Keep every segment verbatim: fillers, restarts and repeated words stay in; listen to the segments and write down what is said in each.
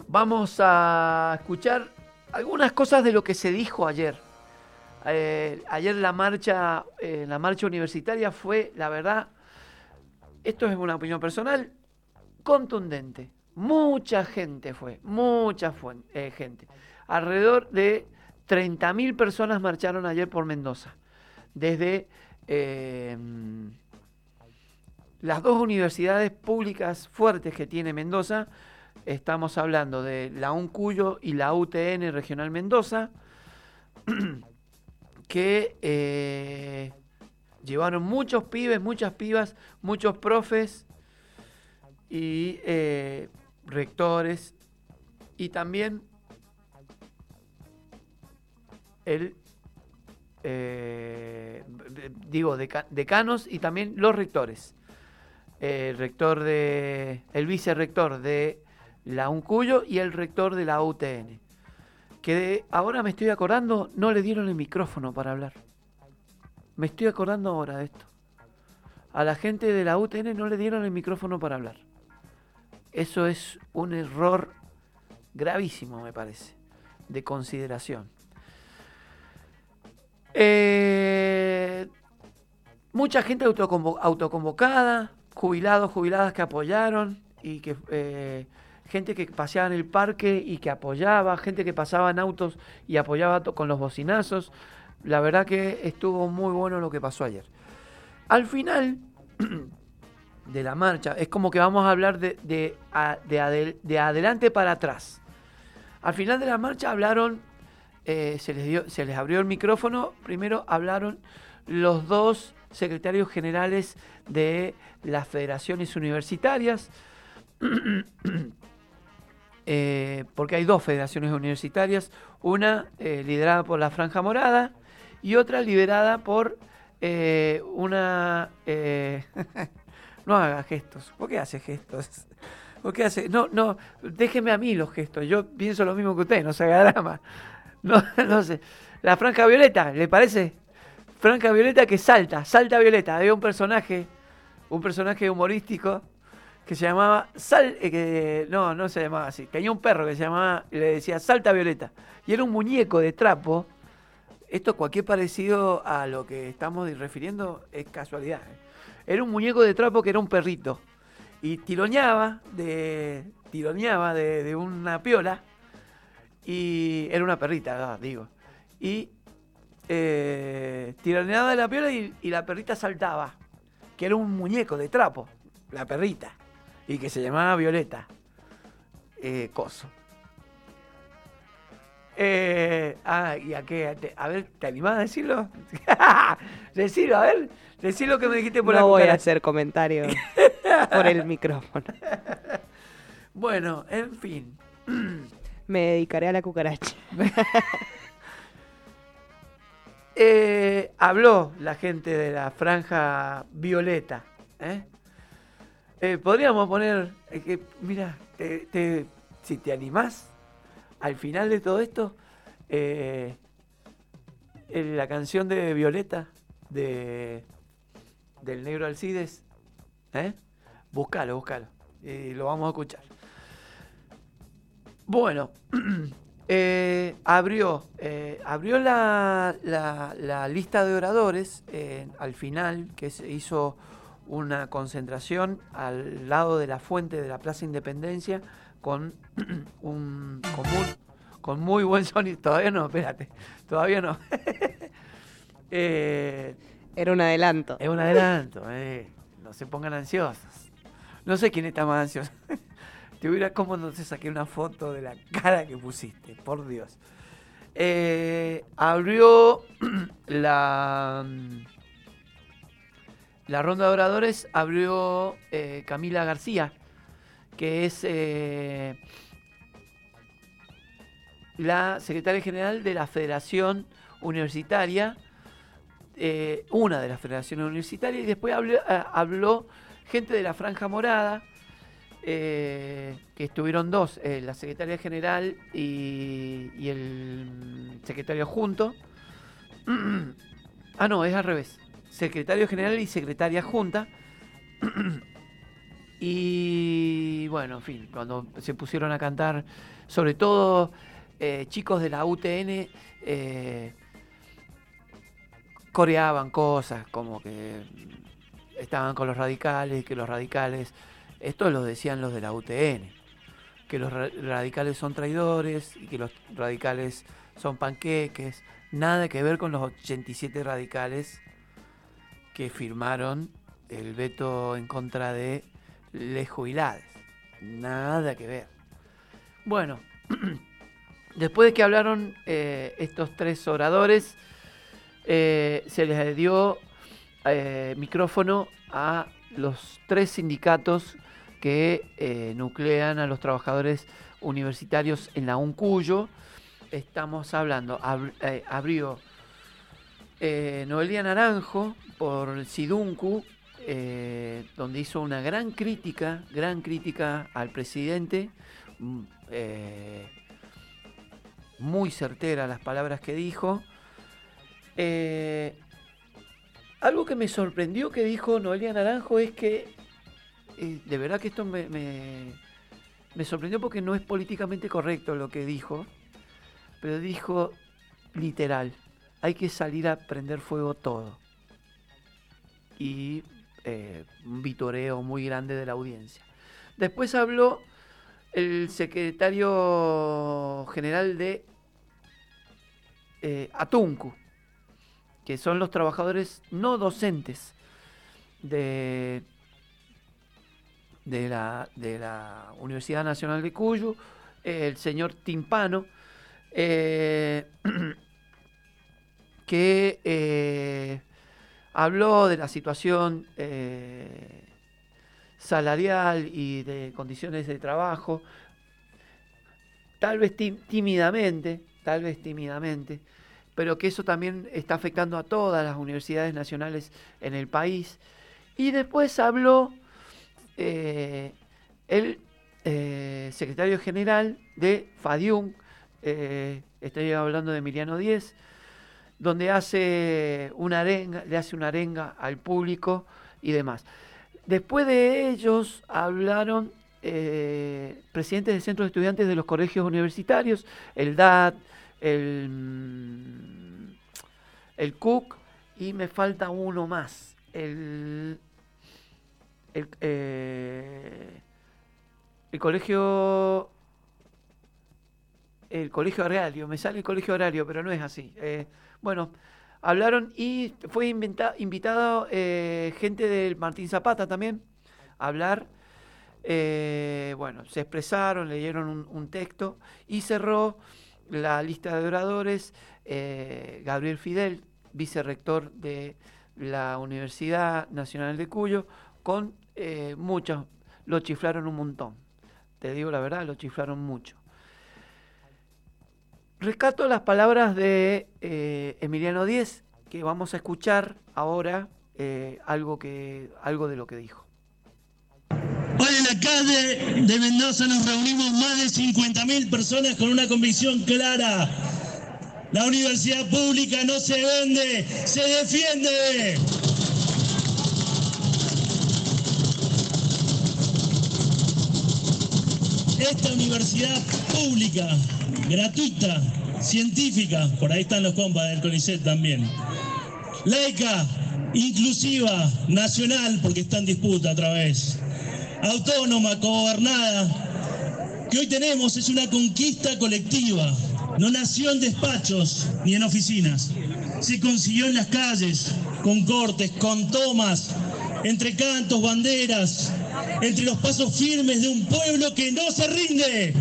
vamos a escuchar algunas cosas de lo que se dijo ayer. Eh, ayer la marcha, eh, la marcha universitaria fue, la verdad, esto es una opinión personal, contundente. Mucha gente fue, mucha fue, eh, gente. Alrededor de treinta mil personas marcharon ayer por Mendoza. Desde eh, las dos universidades públicas fuertes que tiene Mendoza, estamos hablando de la UNCuyo y la U T N Regional Mendoza, que eh, llevaron muchos pibes, muchas pibas, muchos profes y eh, rectores, y también el eh, digo deca, decanos y también los rectores, el rector de el vicerrector de la UNCuyo y el rector de la U T N, que de, ahora me estoy acordando, no le dieron el micrófono para hablar. Me estoy acordando ahora de esto. A la gente de la U T N no le dieron el micrófono para hablar. Eso es un error gravísimo, me parece, de consideración. Eh, mucha gente autoconvo- autoconvocada, jubilados, jubiladas que apoyaron, y que eh, gente que paseaba en el parque y que apoyaba, gente que pasaba en autos y apoyaba to- con los bocinazos. La verdad que estuvo muy bueno lo que pasó ayer. Al final de la marcha, es como que vamos a hablar de, de, de, adel, de adelante para atrás. Al final de la marcha hablaron, eh, se, les dio, se les abrió el micrófono, primero hablaron los dos secretarios generales de las federaciones universitarias, eh, porque hay dos federaciones universitarias, una eh, liderada por la Franja Morada y otra liderada por eh, una... Eh, no haga gestos. ¿Por qué hace gestos? ¿Por qué hace? No, no, déjeme a mí los gestos. Yo pienso lo mismo que usted, no se haga drama. No, no sé. La Franja Violeta, ¿le parece? Franja Violeta que salta, salta Violeta. Había un personaje, un personaje humorístico que se llamaba Sal, eh, que no, no se llamaba así. Tenía un perro que se llamaba, y le decía Salta Violeta. Y era un muñeco de trapo. Esto, cualquier parecido a lo que estamos refiriendo, es casualidad. ¿eh? Era un muñeco de trapo que era un perrito. Y tironeaba de, tironeaba de, de una piola. Y era una perrita, digo. Y eh, tironeaba de la piola y, y la perrita saltaba. Que era un muñeco de trapo, la perrita. Y que se llamaba Violeta. Eh, coso. Eh, ah, ¿y a qué? Te, a ver, ¿te animás a decirlo? Decilo, a ver. Decí lo que me dijiste por no la voy cucaracha. a hacer comentarios por el micrófono. Bueno, en fin. Me dedicaré a la cucaracha. eh, habló la gente de la Franja Violeta. ¿eh? Eh, podríamos poner, eh, que, mira, te, te, si te animás, al final de todo esto, eh, eh, la canción de Violeta, de del Negro Alcides, ¿eh? Búscalo, búscalo, y lo vamos a escuchar. Bueno, eh, abrió, eh, abrió la, la, la lista de oradores eh, al final, que se hizo una concentración al lado de la fuente de la Plaza Independencia con un con muy, con muy buen sonido. Todavía no, espérate, todavía no. eh, Era un adelanto. Es un adelanto, eh. No se pongan ansiosos. No sé quién está más ansioso. Te hubiera cómo no te saqué una foto de la cara que pusiste, por Dios. Eh, abrió la la ronda de oradores, abrió eh, Camila García, que es eh, la secretaria general de la Federación Universitaria, eh, una de las federaciones universitarias, y después habló, eh, habló gente de la Franja Morada, eh, que estuvieron dos, eh, la secretaria general y, y el secretario adjunto. Ah, no, es al revés. Secretario general y secretaria adjunta. Y bueno, en fin, cuando se pusieron a cantar, sobre todo eh, chicos de la U T N, eh, coreaban cosas como que estaban con los radicales, que los radicales, esto lo decían los de la U T N, que los ra- radicales son traidores y que los radicales son panqueques, nada que ver con los ochenta y siete radicales que firmaron el veto en contra de les jubilades, nada que ver. Bueno, después de que hablaron eh, estos tres oradores, eh, se les dio eh, micrófono a los tres sindicatos que eh, nuclean a los trabajadores universitarios en la UNCUYO. Estamos hablando, ab, eh, abrió eh, Noelia Naranjo por el SIDUNCU, eh, donde hizo una gran crítica, gran crítica al presidente, eh, muy certera las palabras que dijo. Eh, algo que me sorprendió que dijo Noelia Naranjo es que, eh, de verdad que esto me, me, me sorprendió porque no es políticamente correcto lo que dijo, pero dijo literal, hay que salir a prender fuego todo. Y eh, un vitoreo muy grande de la audiencia. Después habló el secretario general de eh, ATUNCU, que son los trabajadores no docentes de, de, la, de la Universidad Nacional de Cuyo, eh, el señor Timpano, eh, que eh, habló de la situación eh, salarial y de condiciones de trabajo, tal vez tímidamente, tal vez tímidamente, pero que eso también está afectando a todas las universidades nacionales en el país. Y después habló eh, el eh, secretario general de FADIUM, eh, estoy hablando de Emiliano Díez, donde hace una arenga, le hace una arenga al público y demás. Después de ellos hablaron eh, presidentes de centros de estudiantes de los colegios universitarios, el D A T, el, el C U C, y me falta uno más, el, el, eh, el colegio... el colegio horario, me sale el colegio horario, pero no es así. Eh, bueno, hablaron y fue inventa, invitado eh, gente del Martín Zapata también a hablar. Eh, bueno, se expresaron, leyeron un, un texto y cerró la lista de oradores eh, Gabriel Fidel, vicerrector de la Universidad Nacional de Cuyo, con eh, muchos, lo chiflaron un montón. Te digo la verdad, lo chiflaron mucho. Rescato las palabras de eh, Emiliano Díez, que vamos a escuchar ahora eh, algo, que, algo de lo que dijo. Hoy en la calle de Mendoza nos reunimos más de cincuenta mil personas con una convicción clara. La universidad pública no se vende, se defiende. Esta universidad pública, gratuita, científica, por ahí están los compas del CONICET también, laica, inclusiva, nacional, porque está en disputa otra vez, autónoma, cogobernada, que hoy tenemos es una conquista colectiva, no nació en despachos ni en oficinas, se consiguió en las calles, con cortes, con tomas, entre cantos, banderas, entre los pasos firmes de un pueblo que no se rinde.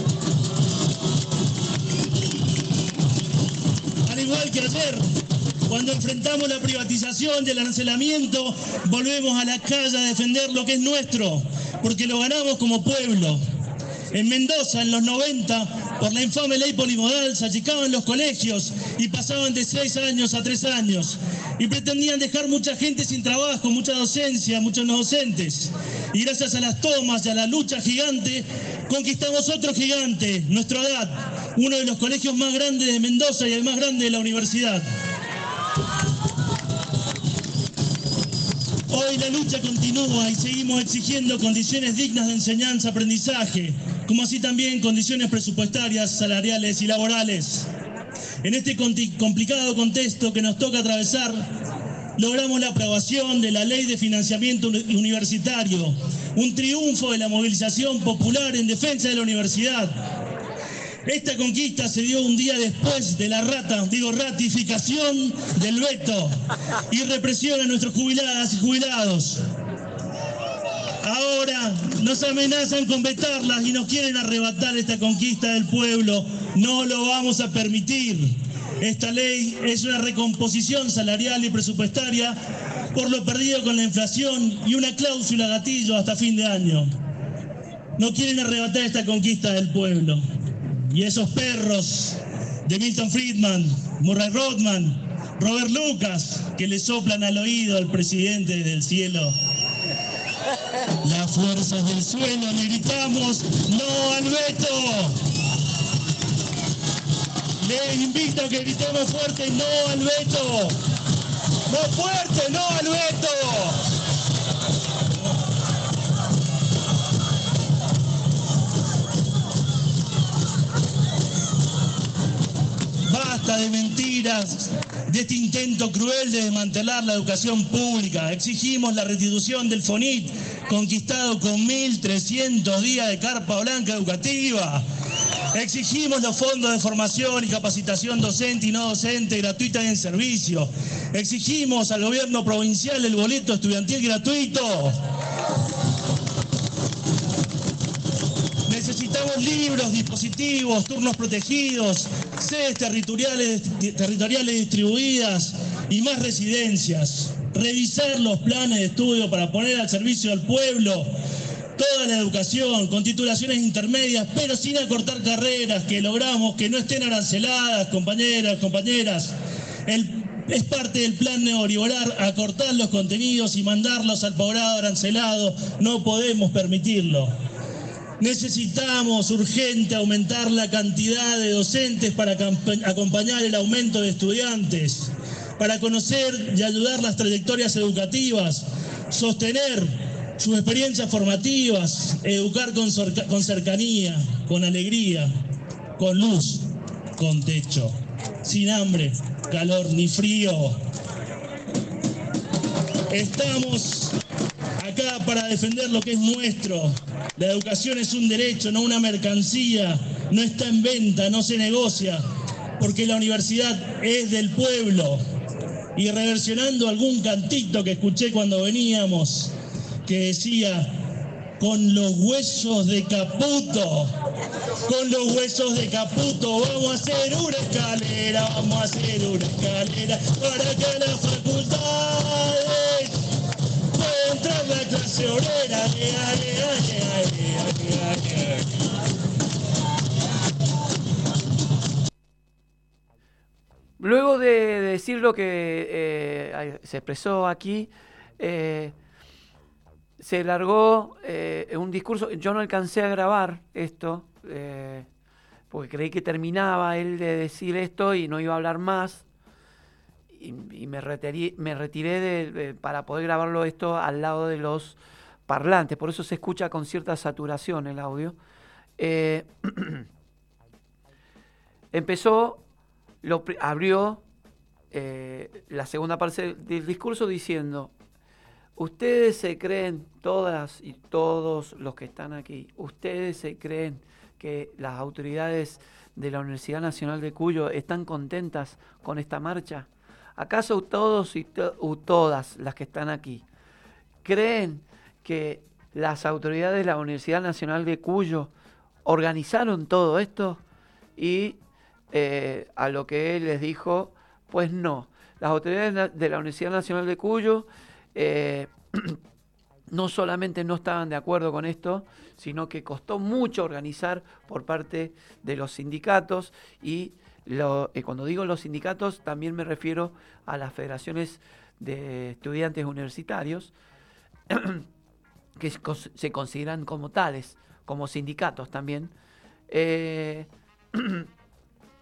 Al igual que ayer, cuando enfrentamos la privatización y el arancelamiento, volvemos a la calle a defender lo que es nuestro, porque lo ganamos como pueblo. En Mendoza, en los noventa, por la infame ley polimodal, se achicaban los colegios y pasaban de seis años a tres años. Y pretendían dejar mucha gente sin trabajo, mucha docencia, muchos no docentes. Y gracias a las tomas y a la lucha gigante, conquistamos otro gigante, nuestro A D A T, uno de los colegios más grandes de Mendoza y el más grande de la universidad. Hoy la lucha continúa y seguimos exigiendo condiciones dignas de enseñanza-aprendizaje, como así también condiciones presupuestarias, salariales y laborales. En este complicado contexto que nos toca atravesar, logramos la aprobación de la Ley de Financiamiento Universitario, un triunfo de la movilización popular en defensa de la universidad. Esta conquista se dio un día después de la rata, digo, ratificación del veto y represión a nuestros jubiladas y jubilados. Ahora nos amenazan con vetarlas y nos quieren arrebatar esta conquista del pueblo. No lo vamos a permitir. Esta ley es una recomposición salarial y presupuestaria por lo perdido con la inflación y una cláusula gatillo hasta fin de año. No quieren arrebatar esta conquista del pueblo. Y esos perros de Milton Friedman, Murray Rothman, Robert Lucas, que le soplan al oído al presidente desde el cielo. Las fuerzas del suelo le gritamos ¡no al veto! Les invito a que gritemos fuerte ¡no al veto! ¡Más fuerte no al veto! Basta de mentiras, de este intento cruel de desmantelar la educación pública. Exigimos la restitución del FONIT, conquistado con mil trescientos días de carpa blanca educativa. Exigimos los fondos de formación y capacitación docente y no docente gratuita y en servicio. Exigimos al gobierno provincial el boleto estudiantil gratuito. Necesitamos libros, dispositivos, turnos protegidos, sedes territoriales, territoriales distribuidas y más residencias. Revisar los planes de estudio para poner al servicio del pueblo toda la educación, con titulaciones intermedias, pero sin acortar carreras, que logramos que no estén aranceladas, compañeras, compañeras. El, es parte del plan neoliberal acortar los contenidos y mandarlos al posgrado arancelado. No podemos permitirlo. Necesitamos urgente aumentar la cantidad de docentes para acompañar el aumento de estudiantes, para conocer y ayudar las trayectorias educativas, sostener sus experiencias formativas, educar con, con cercanía, con alegría, con luz, con techo, sin hambre, calor ni frío. Estamos acá para defender lo que es nuestro. La educación es un derecho, no una mercancía, no está en venta, no se negocia, porque la universidad es del pueblo. Y reversionando algún cantito que escuché cuando veníamos, que decía, con los huesos de Caputo, con los huesos de Caputo, vamos a hacer una escalera, vamos a hacer una escalera, para que las facultades pueda entrar la clase obrera. Luego de decir lo que eh, se expresó aquí, eh, se largó eh, un discurso. Yo no alcancé a grabar esto, eh, porque creí que terminaba él de decir esto y no iba a hablar más. Y, y me retiré, me retiré de, de, para poder grabarlo esto al lado de los parlantes. Por eso se escucha con cierta saturación el audio. Eh, empezó, lo, abrió eh, la segunda parte del discurso diciendo: ustedes se creen, todas y todos los que están aquí, ustedes se creen que las autoridades de la Universidad Nacional de Cuyo están contentas con esta marcha. ¿Acaso todos y to- todas las que están aquí creen que las autoridades de la Universidad Nacional de Cuyo organizaron todo esto? Y eh, a lo que él les dijo, pues no. Las autoridades de la Universidad Nacional de Cuyo eh, no solamente no estaban de acuerdo con esto, sino que costó mucho organizar por parte de los sindicatos. Y lo, eh, cuando digo los sindicatos también me refiero a las federaciones de estudiantes universitarios que se consideran como tales, como sindicatos también. Eh,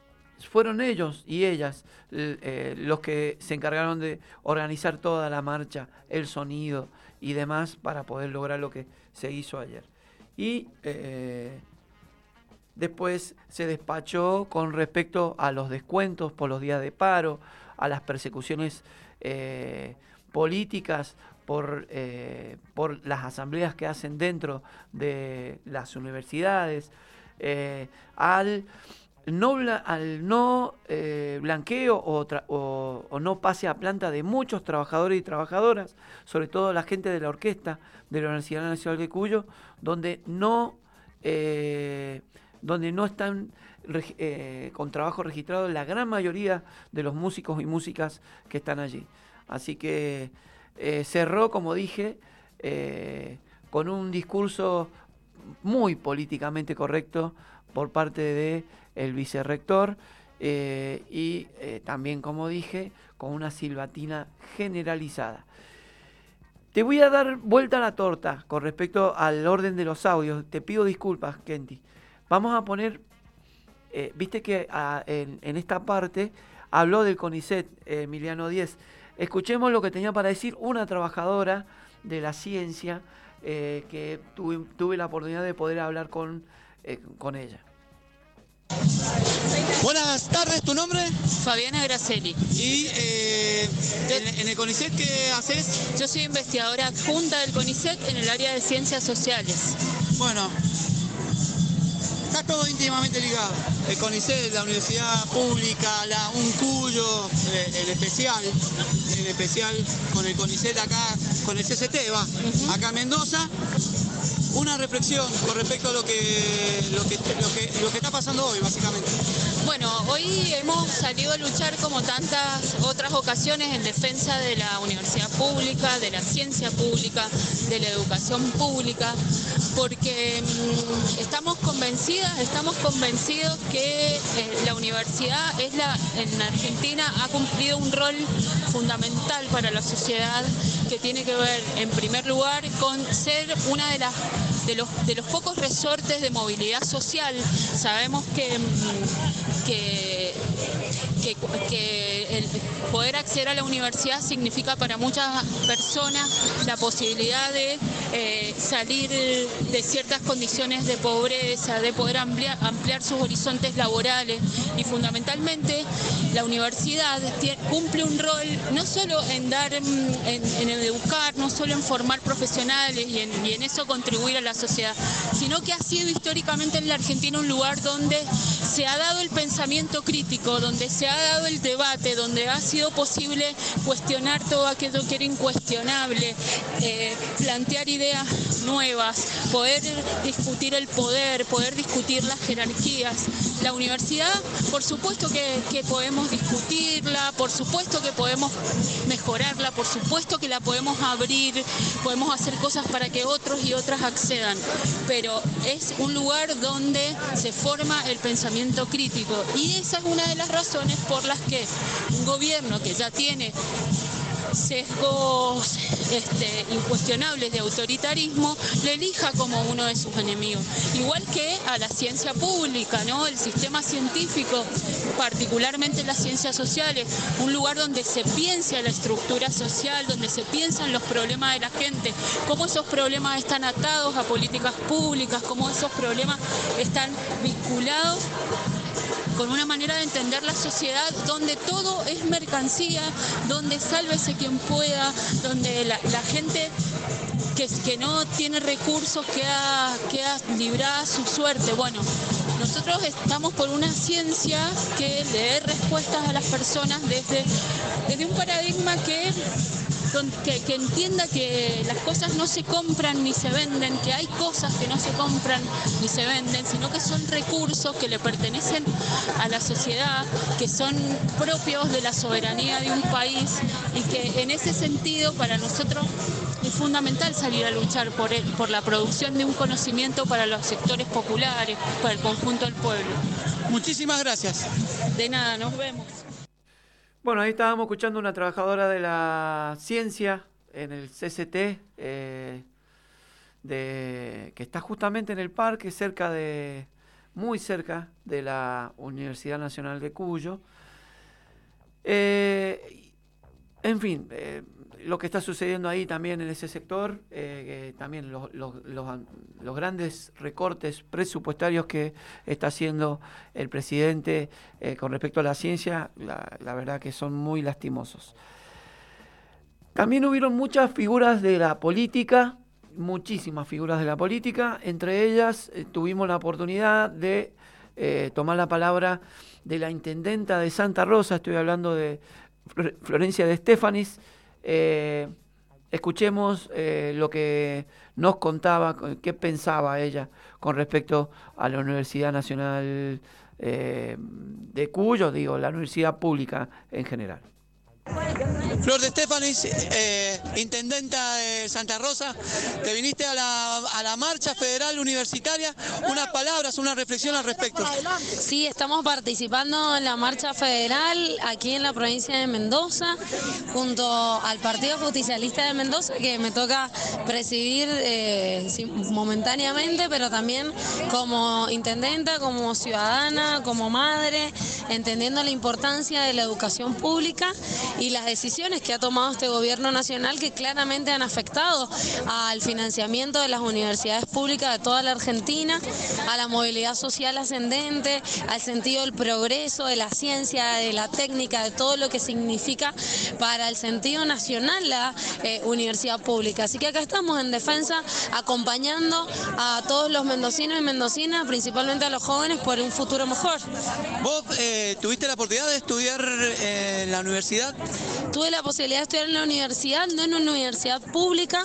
fueron ellos y ellas eh, los que se encargaron de organizar toda la marcha, el sonido y demás para poder lograr lo que se hizo ayer. Y eh, después se despachó con respecto a los descuentos por los días de paro, a las persecuciones eh, políticas por, eh, por las asambleas que hacen dentro de las universidades, eh, al no, al no eh, blanqueo o, tra o, o no pase a planta de muchos trabajadores y trabajadoras, sobre todo la gente de la orquesta de la Universidad Nacional de Cuyo, donde no, eh, donde no están eh, con trabajo registrado la gran mayoría de los músicos y músicas que están allí. Así que eh, cerró, como dije, eh, con un discurso muy políticamente correcto por parte de el vicerrector eh, y eh, también, como dije, con una silbatina generalizada. Te voy a dar vuelta a la torta con respecto al orden de los audios. Te pido disculpas, Kenty. Vamos a poner, eh, viste que a, en, en esta parte habló del CONICET, eh, Emiliano Díez. Escuchemos lo que tenía para decir una trabajadora de la ciencia eh, que tuve, tuve la oportunidad de poder hablar con, eh, con ella. Buenas tardes, ¿tu nombre? Fabiana Gracelli. ¿Y eh, en, en el CONICET qué haces? Yo soy investigadora adjunta del CONICET en el área de ciencias sociales. Bueno, está todo íntimamente ligado. El CONICET, la universidad pública, la, un Cuyo, eh, el especial, el especial con el CONICET acá, con el C C T, va, uh-huh. Acá en Mendoza. Una reflexión con respecto a lo que, lo que, lo que, lo que está pasando hoy, básicamente. Bueno, hoy hemos salido a luchar como tantas otras ocasiones en defensa de la universidad pública, de la ciencia pública, de la educación pública, porque mmm, estamos convencidas, estamos convencidos que eh, la universidad es la, en Argentina ha cumplido un rol fundamental para la sociedad que tiene que ver, en primer lugar, con ser una de las de los de los pocos resortes de movilidad social. Sabemos que que, que, que el poder acceder a la universidad significa para muchas personas la posibilidad de eh, salir de ciertas condiciones de pobreza, de poder ampliar, ampliar sus horizontes laborales, y fundamentalmente la universidad tiene, cumple un rol no solo en dar, en, en educar, no solo en formar profesionales y en, y en eso contribuir a la sociedad, sino que ha sido históricamente en la Argentina un lugar donde se ha dado el pensamiento crítico, donde se ha dado el debate, donde ha sido posible cuestionar todo aquello que era incuestionable, eh, plantear ideas nuevas, poder discutir el poder, poder discutir las jerarquías. La universidad, por supuesto que, que podemos discutirla, por supuesto que podemos mejorarla, por supuesto que la podemos abrir, podemos hacer cosas para que otros y otras accedan, pero es un lugar donde se forma el pensamiento crítico, y esa es una de las razones por las que un gobierno que ya tiene sesgos este, incuestionables de autoritarismo le elija como uno de sus enemigos, igual que a la ciencia pública, ¿no? El sistema científico, particularmente las ciencias sociales, un lugar donde se piensa la estructura social, donde se piensan los problemas de la gente, cómo esos problemas están atados a políticas públicas, cómo esos problemas están vinculados con una manera de entender la sociedad donde todo es mercancía, donde sálvese quien pueda, donde la, la gente que, que no tiene recursos queda, queda librada a su suerte. Bueno, nosotros estamos por una ciencia que le dé respuestas a las personas desde, desde un paradigma que... Que, que entienda que las cosas no se compran ni se venden, que hay cosas que no se compran ni se venden, sino que son recursos que le pertenecen a la sociedad, que son propios de la soberanía de un país, y que en ese sentido para nosotros es fundamental salir a luchar por, el, por la producción de un conocimiento para los sectores populares, para el conjunto del pueblo. Muchísimas gracias. De nada, nos vemos. Bueno, ahí estábamos escuchando una trabajadora de la ciencia en el C C T, eh, de, que está justamente en el parque, cerca de muy cerca de la Universidad Nacional de Cuyo. Eh, en fin, eh, lo que está sucediendo ahí también en ese sector, eh, también los, los, los, los grandes recortes presupuestarios que está haciendo el presidente eh, con respecto a la ciencia, la, la verdad que son muy lastimosos. También hubieron muchas figuras de la política, muchísimas figuras de la política, entre ellas eh, tuvimos la oportunidad de eh, tomar la palabra de la intendenta de Santa Rosa, estoy hablando de Florencia de Estefanis. Eh, escuchemos eh, lo que nos contaba, qué pensaba ella con respecto a la Universidad Nacional eh, de Cuyo, digo, la universidad pública en general. Flor de Estefanis, eh, intendenta de Santa Rosa, te viniste a la, a la marcha federal universitaria, unas palabras, una reflexión al respecto. Sí, estamos participando en la marcha federal aquí en la provincia de Mendoza, junto al Partido Justicialista de Mendoza, que me toca presidir eh, momentáneamente, pero también como intendenta, como ciudadana, como madre, entendiendo la importancia de la educación pública y las decisiones que ha tomado este gobierno nacional que claramente han afectado al financiamiento de las universidades públicas de toda la Argentina, a la movilidad social ascendente, al sentido del progreso, de la ciencia, de la técnica, de todo lo que significa para el sentido nacional la eh, universidad pública. Así que acá estamos en defensa, acompañando a todos los mendocinos y mendocinas, principalmente a los jóvenes, por un futuro mejor. ¿Vos eh, tuviste la oportunidad de estudiar eh, en la universidad? Tuve la posibilidad de estudiar en la universidad, no en una universidad pública,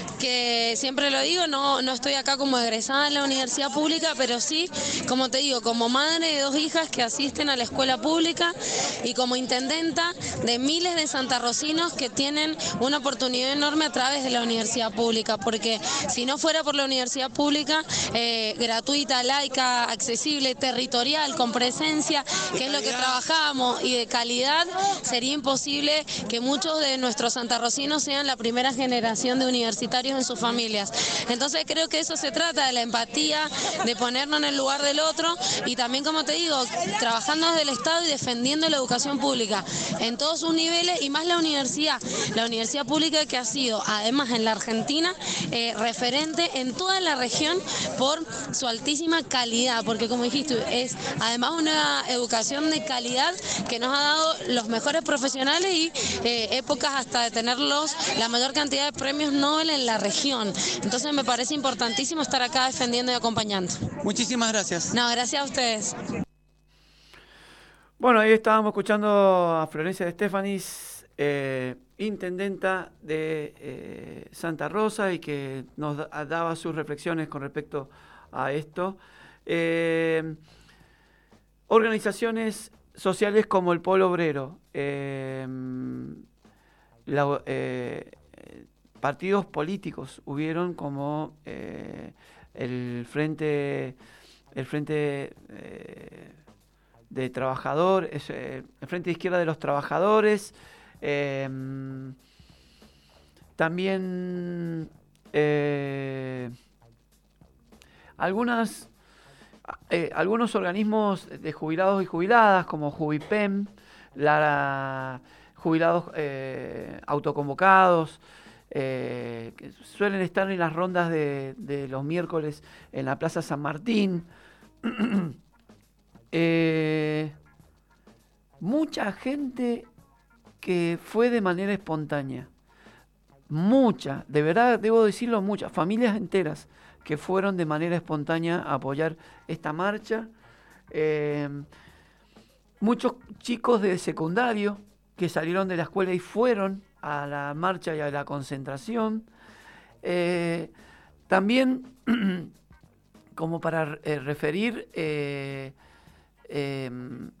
que siempre lo digo, no, no estoy acá como egresada en la universidad pública, pero sí, como te digo, como madre de dos hijas que asisten a la escuela pública y como intendenta de miles de santarrocinos que tienen una oportunidad enorme a través de la universidad pública, porque si no fuera por la universidad pública, eh, gratuita, laica, accesible, territorial, con presencia, que es lo que trabajamos, y de calidad, sería imposible que muchos de nuestros santarrocinos sean la primera generación de universitarios en sus familias. Entonces creo que eso se trata, de la empatía, de ponernos en el lugar del otro y también, como te digo, trabajando desde el Estado y defendiendo la educación pública en todos sus niveles, y más la universidad, la universidad pública que ha sido, además en la Argentina, eh, referente en toda la región por su altísima calidad, porque como dijiste, es además una educación de calidad que nos ha dado los mejores profesionales y eh, épocas hasta de tenerlos la mayor cantidad de premios Nobel en la región. Entonces me parece importantísimo estar acá defendiendo y acompañando. Muchísimas gracias. No, gracias a ustedes. Bueno, ahí estábamos escuchando a Florencia de Estefanis, eh, intendenta de eh, Santa Rosa, y que nos da, daba sus reflexiones con respecto a esto. Eh, organizaciones sociales como el Polo Obrero, eh, la, eh, partidos políticos hubieron como eh, el Frente, el Frente eh, de Trabajadores, eh, el Frente de Izquierda de los Trabajadores, eh, también eh, algunas Eh, algunos organismos de jubilados y jubiladas, como Jubipem, la, jubilados eh, autoconvocados, eh, que suelen estar en las rondas de, de los miércoles en la Plaza San Martín. eh, mucha gente que fue de manera espontánea. Mucha, de verdad debo decirlo, muchas, familias enteras que fueron de manera espontánea a apoyar esta marcha. Eh, muchos chicos de secundario que salieron de la escuela y fueron a la marcha y a la concentración. Eh, también, como para eh, referir, eh, eh,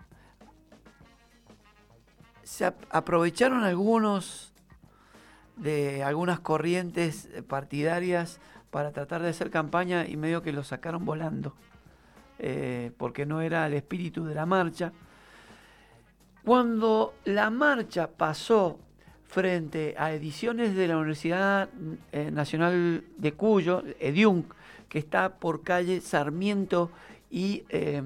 se ap- aprovecharon algunos de algunas corrientes partidarias para tratar de hacer campaña y medio que lo sacaron volando, eh, porque no era el espíritu de la marcha. Cuando la marcha pasó frente a ediciones de la Universidad eh, Nacional de Cuyo, EDIUNC, que está por calle Sarmiento y eh,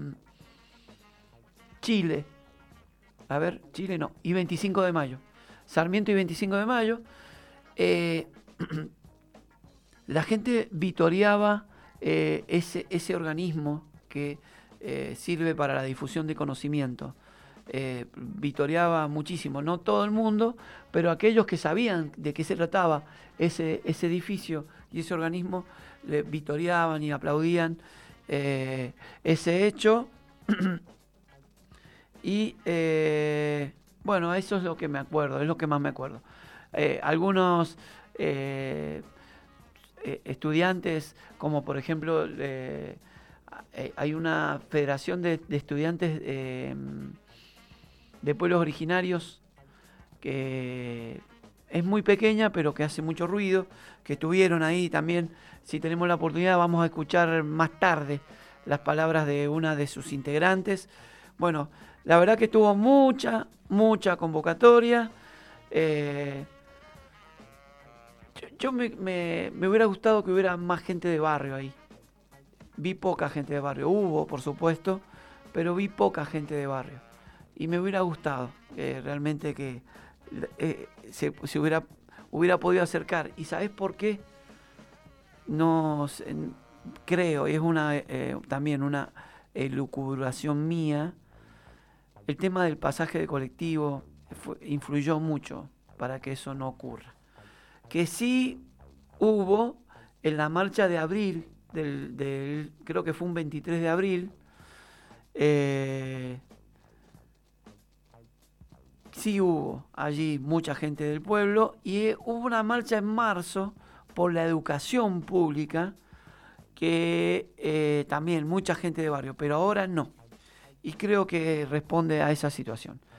Chile. A ver, Chile no. Y veinticinco de mayo. Sarmiento y veinticinco de mayo. Eh, la gente vitoreaba eh, ese, ese organismo que eh, sirve para la difusión de conocimiento. Eh, vitoreaba muchísimo, no todo el mundo, pero aquellos que sabían de qué se trataba ese, ese edificio y ese organismo, le vitoreaban y aplaudían eh, ese hecho. Y eh, bueno, eso es lo que me acuerdo, es lo que más me acuerdo. Eh, algunos eh, eh, estudiantes, como por ejemplo, eh, eh, hay una federación de, de estudiantes eh, de pueblos originarios que es muy pequeña, pero que hace mucho ruido, que estuvieron ahí también. Si tenemos la oportunidad, vamos a escuchar más tarde las palabras de una de sus integrantes. Bueno, la verdad que estuvo mucha, mucha convocatoria. Eh, yo yo me, me, me hubiera gustado que hubiera más gente de barrio ahí. Vi poca gente de barrio. Hubo, por supuesto, pero vi poca gente de barrio. Y me hubiera gustado eh, realmente que eh, se, se hubiera, hubiera podido acercar. ¿Y sabes por qué? No creo, y es una eh, también una elucubración mía. El tema del pasaje de colectivo fue, influyó mucho para que eso no ocurra. Que sí hubo en la marcha de abril, del, del, creo que fue un veintitrés de abril, eh, sí hubo allí mucha gente del pueblo y eh, hubo una marcha en marzo por la educación pública, que eh, también mucha gente de barrio, pero ahora no. Y creo que responde a esa situación.